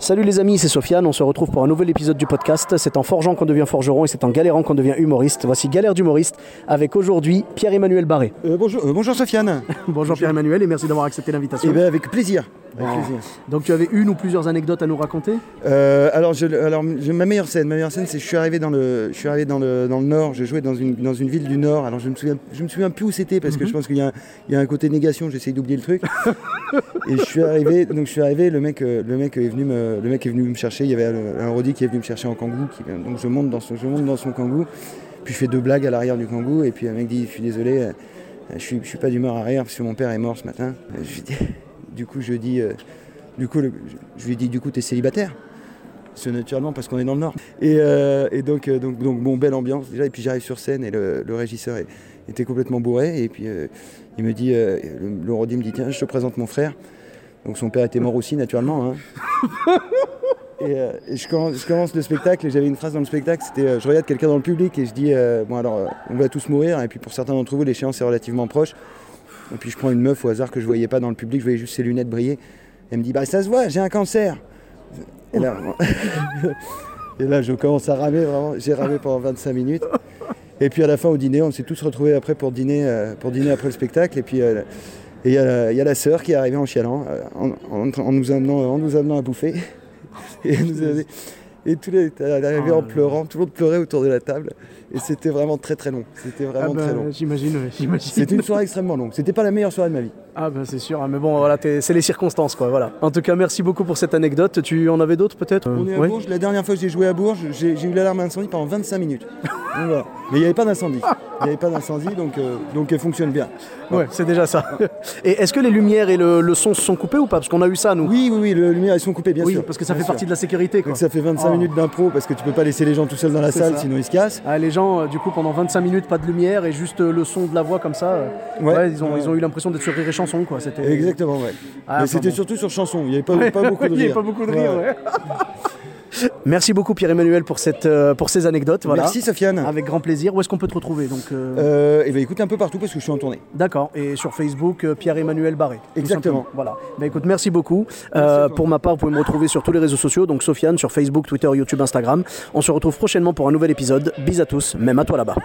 Salut les amis, c'est Sofiane, on se retrouve pour un nouvel épisode du podcast. C'est en forgeant qu'on devient forgeron et c'est en galérant qu'on devient humoriste. Voici Galère d'humoriste avec aujourd'hui Pierre-Emmanuel Barré. Bonjour Sofiane. Bonjour Pierre-Emmanuel et merci d'avoir accepté l'invitation. Avec plaisir. Donc tu avais une ou plusieurs anecdotes à nous raconter ? Ma meilleure scène, c'est que je suis arrivé dans le Nord. Je jouais dans une ville du Nord. Alors je me souviens plus où c'était parce que je pense qu'il y a un côté négation. J'essaye d'oublier le truc. Et je suis arrivé. Le mec est venu me chercher. Il y avait un Rodi qui est venu me chercher en Kangoo. Donc je monte dans son Kangoo. Puis je fais 2 blagues à l'arrière du Kangoo. Et puis un mec dit, je suis désolé, je suis pas d'humeur à rire parce que mon père est mort ce matin. Je lui ai dit, t'es célibataire ? C'est naturellement parce qu'on est dans le Nord. Et donc, belle ambiance déjà. Et puis j'arrive sur scène et le régisseur était complètement bourré. Et puis il me dit, le Rodi me dit, tiens, je te présente mon frère. Donc son père était mort aussi, naturellement. Hein. Et je commence le spectacle et j'avais une phrase dans le spectacle, c'était je regarde quelqu'un dans le public et je dis, on va tous mourir. Et puis pour certains d'entre vous, l'échéance est relativement proche. Et puis je prends une meuf au hasard que je voyais pas dans le public, je voyais juste ses lunettes briller. Elle me dit, ça se voit, j'ai un cancer. Et là je commence à ramer, vraiment, j'ai ramé pendant 25 minutes. Et puis à la fin au dîner, on s'est tous retrouvés après pour dîner après le spectacle. Et puis il y a la sœur qui est arrivée en chialant, en nous amenant à bouffer. Et tout le monde est arrivé en pleurant, tout le monde pleurait autour de la table. Et c'était vraiment très très long. Très long. J'imagine. C'était une soirée extrêmement longue. C'était pas la meilleure soirée de ma vie. Ah ben c'est sûr, mais bon voilà, c'est les circonstances quoi, voilà. En tout cas, merci beaucoup pour cette anecdote. Tu en avais d'autres peut-être ? On est à Bourges, la dernière fois que j'ai joué à Bourges, j'ai eu l'alarme incendie pendant 25 minutes. Donc, voilà. Mais il n'y avait pas d'incendie. Donc elle fonctionne bien. Ouais, c'est déjà ça. Et est-ce que les lumières et le son se sont coupés ou pas ? Parce qu'on a eu ça nous. Oui, les lumières elles sont coupées bien sûr. Oui, parce que ça fait partie de la sécurité quoi. Donc ça fait 25 minutes d'impro parce que tu peux pas laisser les gens tout seuls dans la salle, sinon ils se cassent. Ah, les gens du coup pendant 25 minutes pas de lumière et juste le son de la voix comme ça. Ils ont eu l'impression d'être sur Rire et Chanson quoi. C'était... Exactement, ouais. Mais c'était surtout sur chanson, il n'y avait pas beaucoup de rire. Il n'y avait pas beaucoup de rire, ouais. Merci beaucoup Pierre-Emmanuel pour ces anecdotes. Voilà. Merci Sofiane. Avec grand plaisir. Où est-ce qu'on peut te retrouver donc écoute un peu partout parce que je suis en tournée. D'accord. Et sur Facebook, Pierre-Emmanuel Barré. Exactement. Voilà. Écoute, merci beaucoup. Pour ma part, vous pouvez me retrouver sur tous les réseaux sociaux. Donc Sofiane sur Facebook, Twitter, YouTube, Instagram. On se retrouve prochainement pour un nouvel épisode. Bis à tous, même à toi là-bas.